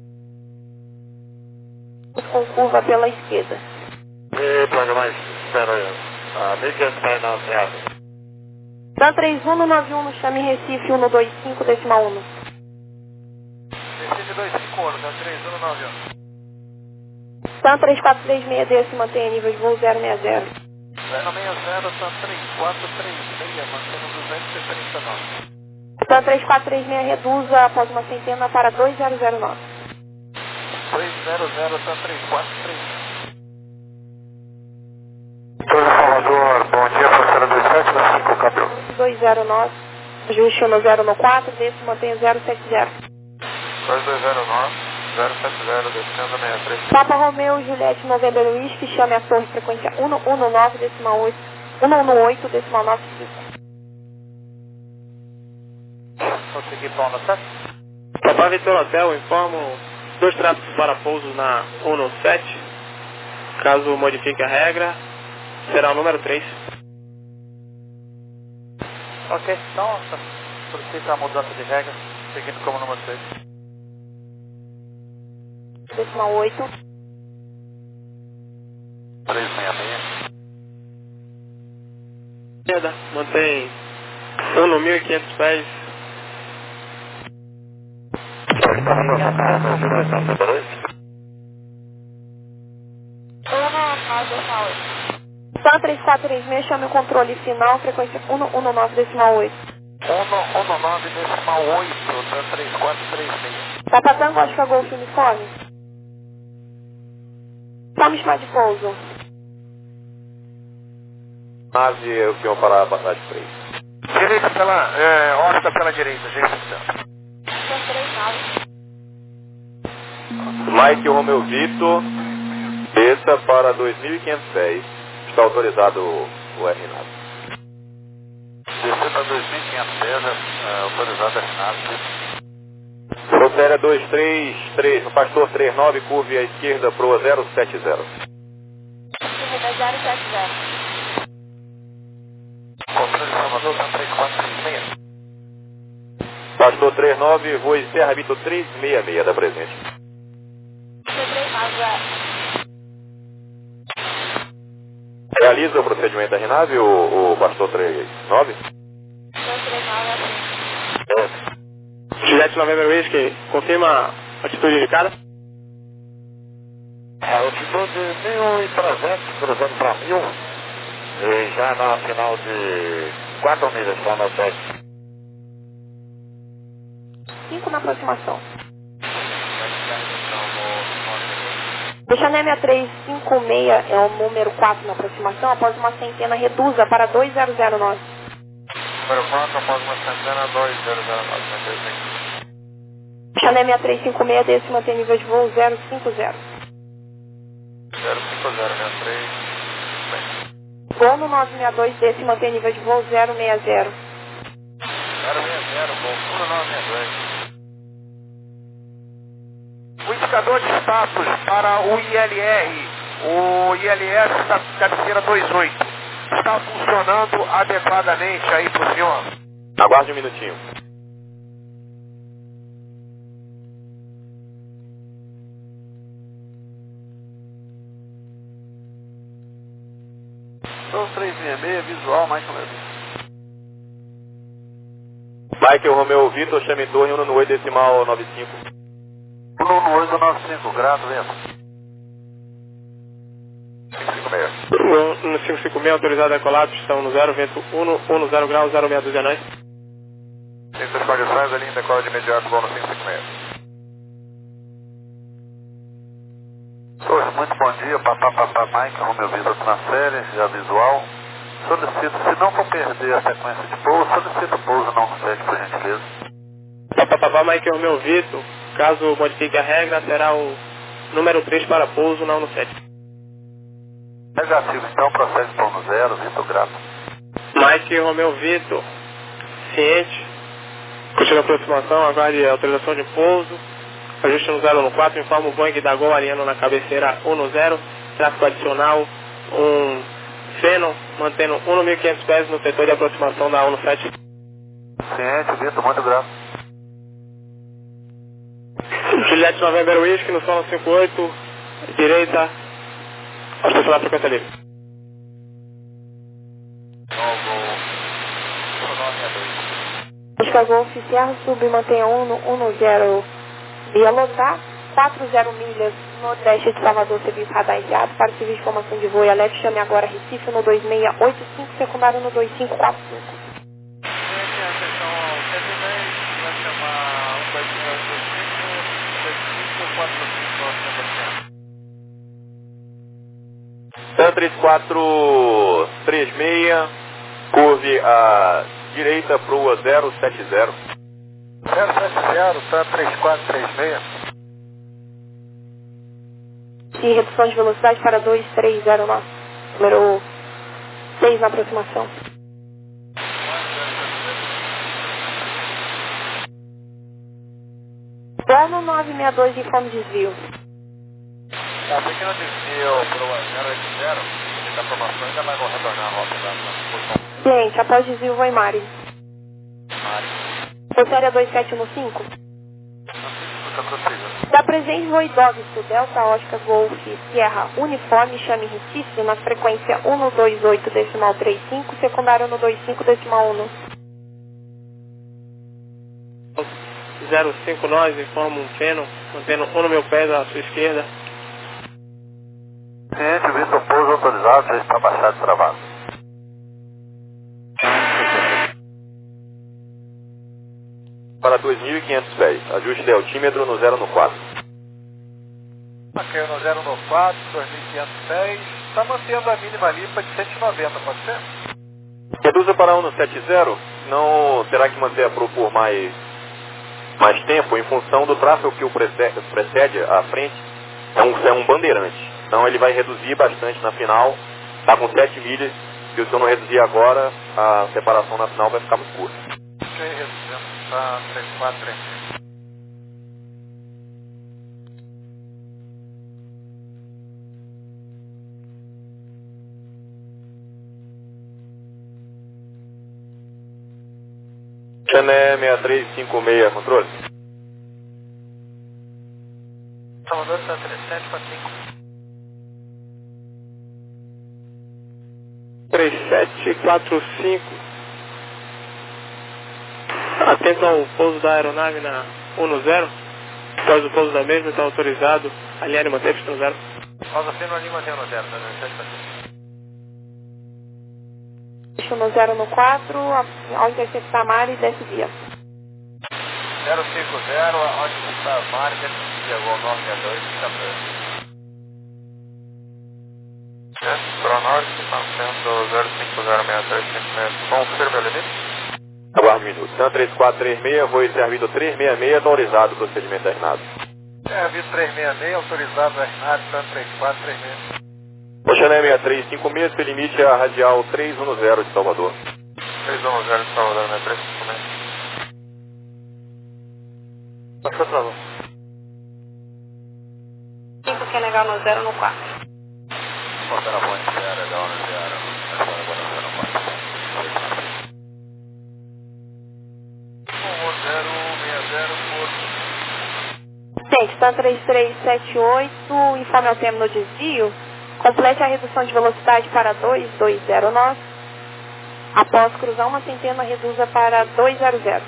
Com curva pela esquerda. E placa mais, espera aí. A mil e quinhentos pés na Ceasa. Dan três um nove um no Chame Recife um dois cinco decimal um. Recife dois cinco um, Dan três um nove um. Dan três quatro três seis, desce e mantém nível de voo zero seis zero. zero seis zero, Dan três quatro três seis, mantendo duzentos e trinta e nove. Dan três quatro três seis, reduza após uma centena para dois zero zero nove. três zero zero, Dan três quatro três seis. Salvador, bom dia, fronteira dois sete cinco, câmbio. dois zero nove, Ajuste um zero no quatro, desce, mantenha zero sete zero. dois dois zero nove, zero sete zero, descendo sessenta e três. Papa Romeu, Juliette, November Whisky, chame a torre, frequência um um nove, decimal oito, um um oito, decimal nove cinco. Consegui pau no sete. Papa Vitor Hotel, informo dois traços para pouso na um sete. Caso modifique a regra, será o número três. Ok, então solicita a mudança de regra, seguindo como número três. Decimal oito. três seis seis. Esquerda, mantém um no mil e quinhentos pés. São três quatro três seis, chame o controle final, frequência um um nove, decimal oito. um um nove, decimal oito, da três quatro três seis. Papa Tango, Oscar Golf Uniforme. Tome chamar de pouso. Nave, o senhor para a passagem três. Direita pela, é, Oscar pela direita, gente. São três naves. Mike Romeu Vitor, desça para dois mil e quinhentos pés. Está autorizado o, o R N A V. Descer para dois mil e quinhentos pés, é, autorizado a R N A V. Rotéria dois três três, Pastor trinta e nove, curve à esquerda, proa zero sete zero. zero sete zero. Controle de Salvador, tá três quatro três seis. Pastor trinta e nove, voe Serra Vitor três seis seis da presente. Realiza o procedimento R N A V, o, o Pastor trinta e nove? Juliette November Whisky, confirma a atitude indicada? A altitude mil e trezentos, cruzando para mil. E já na final de quatro milhas, está na sete. cinco na aproximação. Deixa a N E M A três cinco seis, é o número quatro na aproximação, após uma centena reduza para dois zero zero nove. Número quatro, após uma centena, dois zero zero nove. Deixa a N E M A três cinco seis, desce e mantém nível de voo zero cinco zero. zero cinco zero seis três. Voo no nove seis dois, desce e mantém nível de voo zero seis zero. zero seis zero, voo nove seis dois. O indicador de status para o I L R, o I L S da cabeceira dois oito, está funcionando adequadamente aí para o senhor? Aguarde um minutinho. São três seis seis, visual, mais ou menos. Michael Romeu Vitor, chame torre um no oito, decimal nove cinco. um um oito nove cinco, grato, vento. cinco cinco seis. No cinco cinco seis, autorizado a decolar, pistão no zero, vento um um zero grau, zero seis duzenta. cinco três condições, a linha decola de imediato, voo no cinco cinco seis. Oi, muito bom dia, papá, papá, Mike, Romeu Vitor transfere, já visual. Solicito, se não for perder a sequência de pouso, solicito pouso não no sete, por gentileza. Papapá, Mike Romeu Vitor, caso modifique a regra, será o número três para pouso na um sete. Negativo, então procede para no zero, Vitor, grato. Mike Romeu Vitor, ciente, continua a aproximação, aguarde a autorização de pouso, ajuste no zero no quatro, informa o Boeing da Gol Ariano na cabeceira um no zero, tráfego adicional, um Feno, mantendo um no mil e quinhentos pés no setor de aproximação da um sete. Ciente, Vitor, muito grato. Juliette November Whisky, no solo cinco oito, direita, ao estacionar a frequência livre. Oscar Golf, Sierra Sub, mantenha um no um zero, via lotar, quatro zero milhas, nordeste de Salvador, serviço radar enviado, para o serviço de formação de voo e alerta, chame agora Recife no dois seis oito cinco, secundário no dois cinco quatro cinco. Sun três quatro três seis, curve a direita, proa zero sete zero. zero sete zero, tá três quatro três seis. E redução de velocidade para dois três zero nove. Número seis na aproximação. Plano nove seis dois, informe desvio. Tá, pequeno desvio pro zero oito zero, a formação ainda vai retornar a rota da posição. Cliente, após desvio, vou em Mari. Mari. Rotária dois sete um cinco. Não sei Da presente, voo Idóvisto, Delta Ótica Golf, Sierra Uniforme, chame Recife, na frequência um dois oito decimal trinta e cinco, secundário um dois cinco decimal um. zero cinco nós, informa um feno, mantendo um no meu pé da sua esquerda. Ciente, o visto pouso autorizado, já está baixado e travado. Para dois mil e quinhentos pés, ajuste de altímetro no zero no quatro. Ok, no zero no quatro, dois mil e quinhentos pés, está mantendo a mínima limpa de cento e noventa, pode ser? Reduza para um no sete zero, não terá que manter a Pro por mais, mais tempo, em função do tráfego que o precede, precede à frente, é um, é um bandeirante. Então ele vai reduzir bastante na final, está com sete milhas, se o senhor não reduzir agora, a separação na final vai ficar muito curta. Ok, reduzimos para três quatro três seis. Chané seis três cinco seis, controle. Salvador está trinta e sete para cinco. três sete quatro cinco. Atento ao pouso da aeronave na um no zero. Após o pouso da mesma, está autorizado. Alinhar e manter pista no zero. Pausa fino ali, mantém no zero, tá trinta e sete para cinco. No zero no quatro, ao interceptar a Mari, desce via. zero cinco zero, onde está a marca, chegou nove seis dois, fica preso. Pronorte, mantendo zero cinco zero seis três cinco seis. Confirme o limite. Aguarde um minuto. Sam três quatro três seis, voo servido três seis seis, autorizado o procedimento da R N A V. É, visto três seis seis, autorizado a R N A V, Sam três quatro três seis. Oxané seis três cinco seis, seu limite é a radial três um zero de Salvador. três um zero de Salvador, seis três cinco seis. Passou, travou. cinco quer negar no zero no quatro. Botando a ponte zero, legal, no zero. Agora botando zero no quatro. um zero seis zero por... Gente, está três três sete oito, informe ao término do desvio. Complete a redução de velocidade para dois dois zero nove. Após cruzar uma centena, reduza para dois zero zero.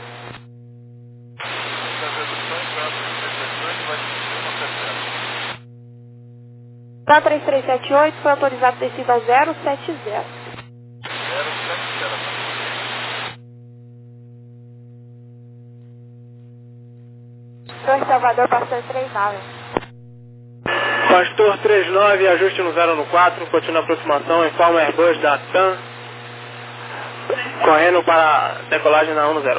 Tá três três sete oito, foi autorizado descida ao zero sete zero. Torre Salvador, pastor três nove. Pastor três nove, ajuste no zero no quatro, continua a aproximação, informa Airbus da TAM, correndo para decolagem na um no zero.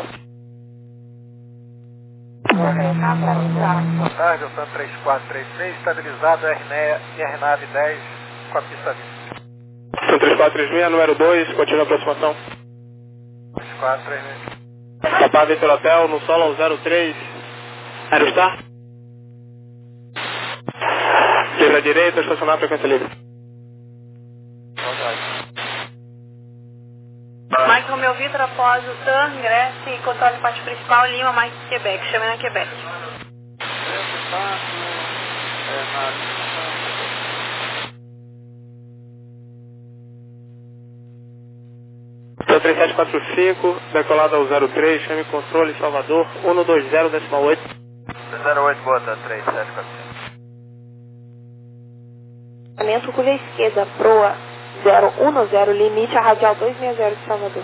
Boa tarde, eu sou três quatro três seis, estabilizado R N A V dez com a pista vinte. São três quatro três seis, número dois, continua a aproximação. três quatro três seis. Papá Vitor Hotel, no solo zero três, Aerostar. Livre à direita, estacionar, frequência livre. Mike Romeu Vitor, após o T A M, ingresse e controle parte principal, Lima, Mike Quebec, chame na Quebec. três sete quatro cinco, decolado ao zero três, chame controle Salvador, um dois zero decimal oito. zero oito, bota três sete quatro cinco. Lançamento curva esquerda, proa zero um zero, limite a radial dois seis zero de Salvador.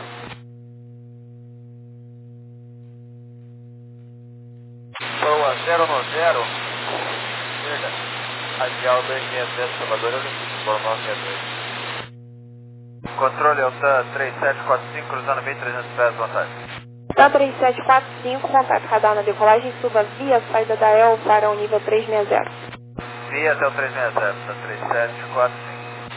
Proa zero um zero, esquerda, radial dois seis zero de Salvador, eu limite, por nove seis dois. Controle Altan três sete quatro cinco, cruzando mil e trezentos pés, boa tarde. Altan três sete quatro cinco, contato radar na decolagem, suba via saída da E L para o nível trezentos e sessenta. Via até o trezentos e sessenta, três sete quatro cinco.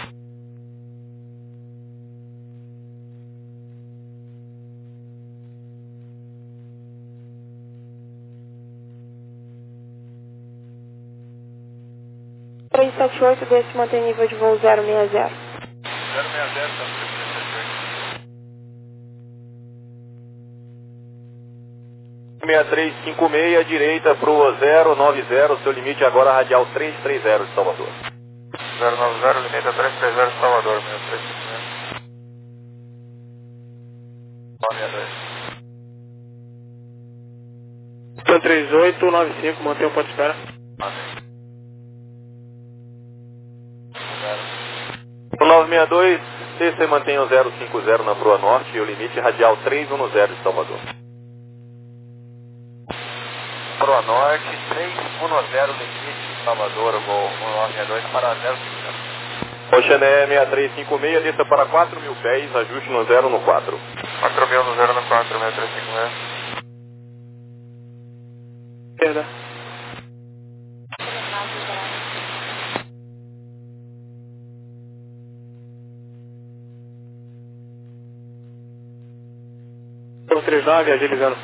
trezentos e setenta e oito, desse mantém nível de voo zero seis zero. zero seis zero, tá no trezentos e setenta e oito. seis três cinco seis, direita para o zero nove zero, seu limite agora radial trezentos e trinta de Salvador. zero nove zero, limite a trezentos e trinta de Salvador, seis três cinco seis. três oito nove cinco, mantém o ponto de espera. O nove seis dois, C C mantém o zero cinco zero na proa norte e o limite radial trezentos e dez de Salvador. Proa norte, trezentos e dez, limite de Salvador, voo nove seis dois para zero cinco zero. Oxané seis três cinco seis, desça para quatro mil pés, ajuste no zero no quatro. quatro mil no zero no quatro, seis três cinco seis. Esquerda. trinta e nove, agilizando.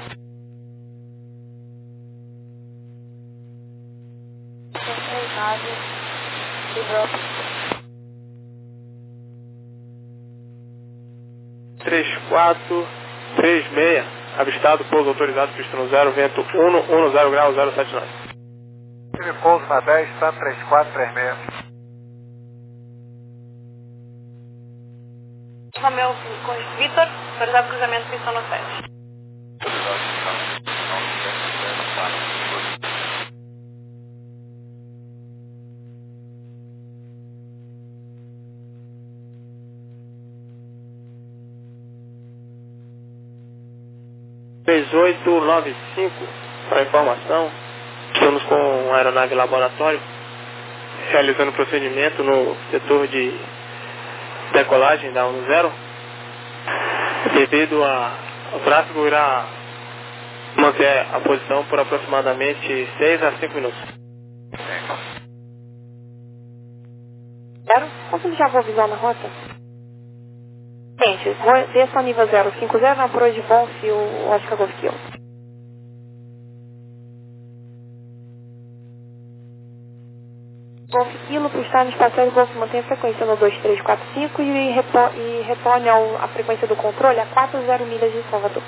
trinta e nove, livrou. três quatro três seis, avistado, pouso autorizado, pista no zero, vento um, zero grau, zero sete nove. Tive pouso na dez, Sun três quatro três seis. Romeu com Vitor, autorizado cruzamento pista no sete. três oito nove cinco, para informação, estamos com a aeronave laboratório realizando procedimento no setor de decolagem da um zero. Devido a, ao tráfego irá manter a posição por aproximadamente seis a cinco minutos. Zero? Quanto já vou visual na rota? Gente, vou desça ao nível zero cinco zero na proa de Golf e o Oscar Golf Kilo. Golf Kilo para o estado espacial Golf mantém a frequência no dois três quatro cinco e, reto e retorne ao, a frequência do controle a quatro zero milhas de Salvador.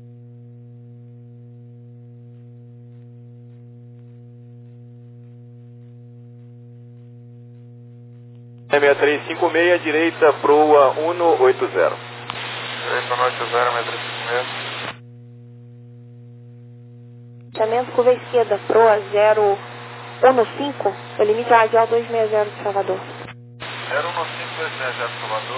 seis três cinco seis, direita, proa um oito zero. Direita norte zero, seis três cinco seis. Chamento curva esquerda, proa zero um cinco, o limite radial duzentos e sessenta de Salvador. zero um cinco dois zero de Salvador,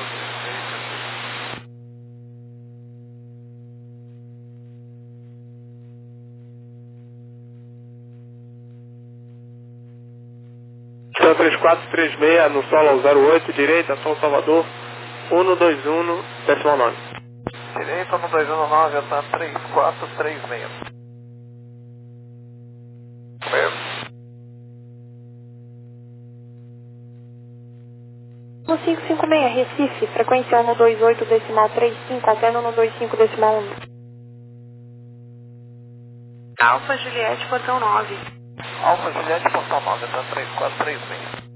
Então três quatro três seis no solo zero oito, direita, São Salvador, um dois um, decimal nove. direita no dois um nove, Altan três quatro três seis. No cinco cinco seis, Recife, frequência um dois oito, decimal três cinco, alterno no dois cinco, decimal um. Alfa Juliette, portão nove. Alfa Juliette, portão nove, Altan três quatro três seis.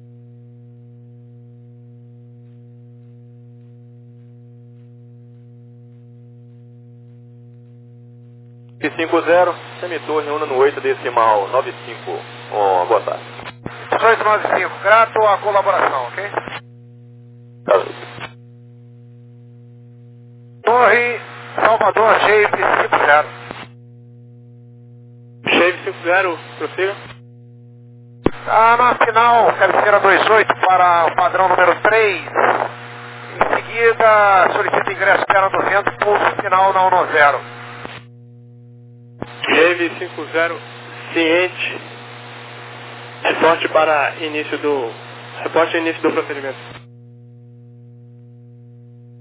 cinco zero, semitorre um no oito, decimal nove cinco. Oh, boa tarde. oito nove cinco, grato à colaboração, ok? Torre Salvador, Shape cinco zero. Shape cinco zero, prossiga. Ah, na final, cabeceira dois oito para o padrão número três. Em seguida, solicita ingresso perna do vento, pulso final na um zero. Shape cinco zero, ciente. Reporte para início do... Reporte início do procedimento.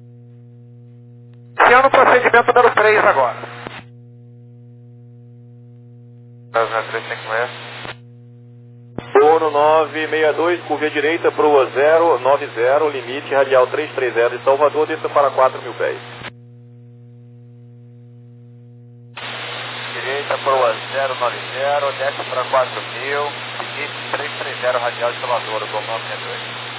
procedimento número três agora. Uno nove seis dois, curva direita, proa zero nove zero, limite radial trezentos e trinta de Salvador, desça para quatro mil pés. Direita, proa zero nove zero, desce para quatro mil, limite trezentos e trinta radial de Salvador, Gol nove seis dois.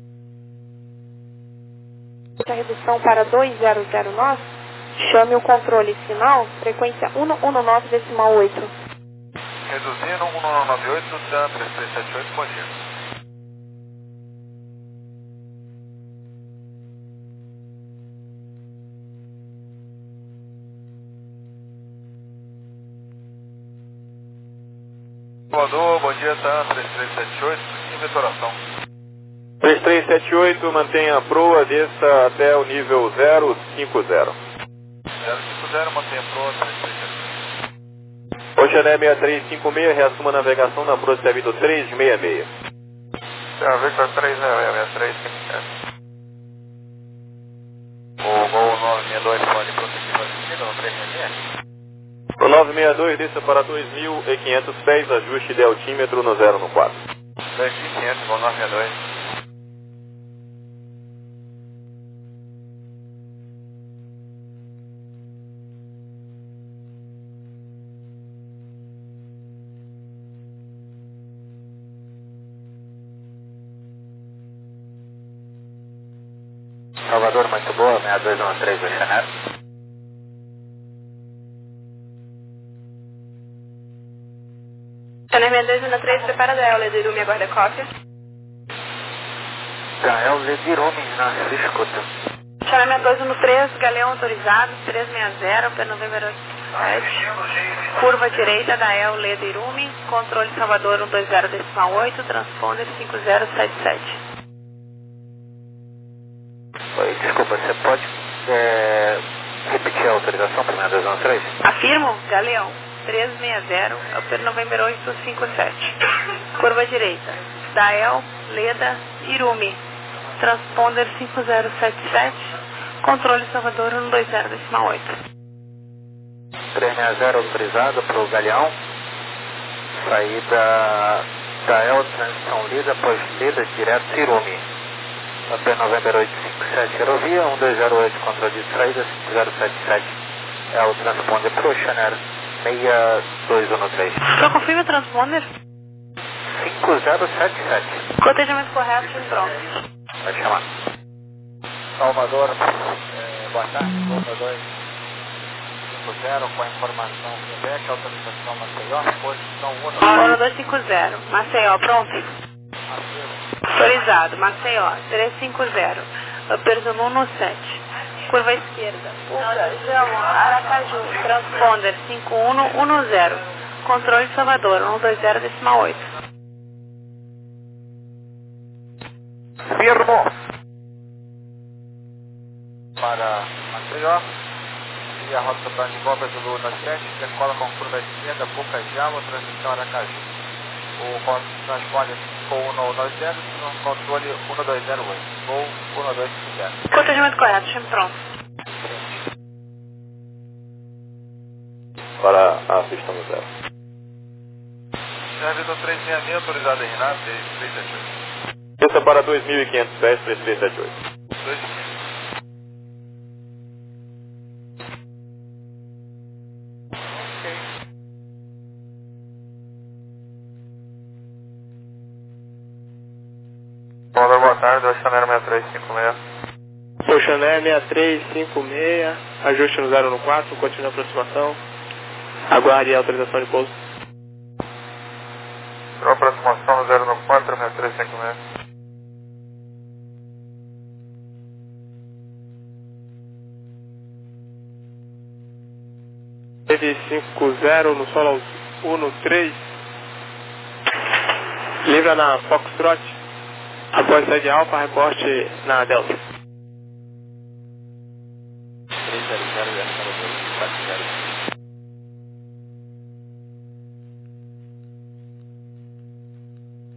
A redução para dois zero zero nove, chame o controle final, frequência um um nove decimal oito. Reduzindo, um nove nove oito, TAM três três sete oito, bom dia. Salvador, bom dia, TAM três três sete oito, inventoração. três três sete oito, mantenha a proa, desça até o nível zero cinco zero. zero cinco zero, mantenha a proa, três três sete oito. Oceané seis três cinco seis, reassuma a navegação na proa Servido três seis seis. Serra Victor três zero seis três cinco sete. O Gol nove seis dois pode prosseguir para a descida no três seis seis. O nove seis dois, desça para dois mil e quinhentos pés, ajuste de altímetro no zero no quatro. dois mil e quinhentos, Gol nove seis dois. Salvador, muito boa, seis dois um três, Oceané. Oceané seis dois um três, prepara da Gael Ledirume, aguarda cópia. Gael Ledirume, na escuta. Oceané seis dois um três, Galeão autorizado, três seis zero, P Novembro sete. Curva direita da El Ledirume, controle Salvador um dois zero decimal oito, transponder cinco zero sete sete. Oi, desculpa, você pode é, repetir a autorização para seis dois um três? Afirmo, Galeão, três seis zero, Alper Novembro oito cinco sete. Curva direita, Dael, Leda, Irume, transponder cinco zero sete sete, controle Salvador um dois zero decimal oito. três seis zero autorizado para o Galeão, saída Dael, transição Leda, após Leda, direto Irume. P Novembro oito cinco sete, aerovia, um dois zero oito, controle de saída, cinco zero sete sete, é o transponder para o Oceaner seis dois um três. Só confirma o transponder? cinco zero sete sete. Cotejamento correto, pronto. Vai chamar. Salvador, é, boa tarde, Volta dois cinco zero, com a informação Quebec, autorização Maceió, posição um. Bola dois cinco zero, Maceió, pronto. Autorizado, Maceió, três cinco zero, Perzono um sete, curva esquerda, Uca, Jamo, Aracaju, transponder cinco um um zero, controle Salvador, um dois zero decimal oito. Firmo. Para Maceió, e a rota para Angola, Zulu um sete, decola com curva esquerda, Puca, Jamo, transição Aracaju. O transponder cinco um nove zero, controle um dois zero oito, Gol um dois cinco zero. Cotejamento correto, chame pronto. Para a pista no zero. Servidor três seis seis, autorizado em Renato, três três sete oito. Desça para dois mil e quinhentos pés, três três sete oito. dois mil. Boa tarde, Oceané seis três cinco seis. Oceané seis três cinco seis, ajuste no zero no quatro, continue a aproximação. Aguarde a autorização de pouso. Aproximação no zero no quatro, seis três cinco seis. Teve cinco zero no solo um três. Livra na Foxtrot. Após sede Alfa, reporte na Delta. três zero zero zero dois quatro zero.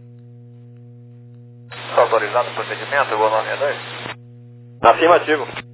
Está autorizado o procedimento, Gol nove seis dois? Afirmativo.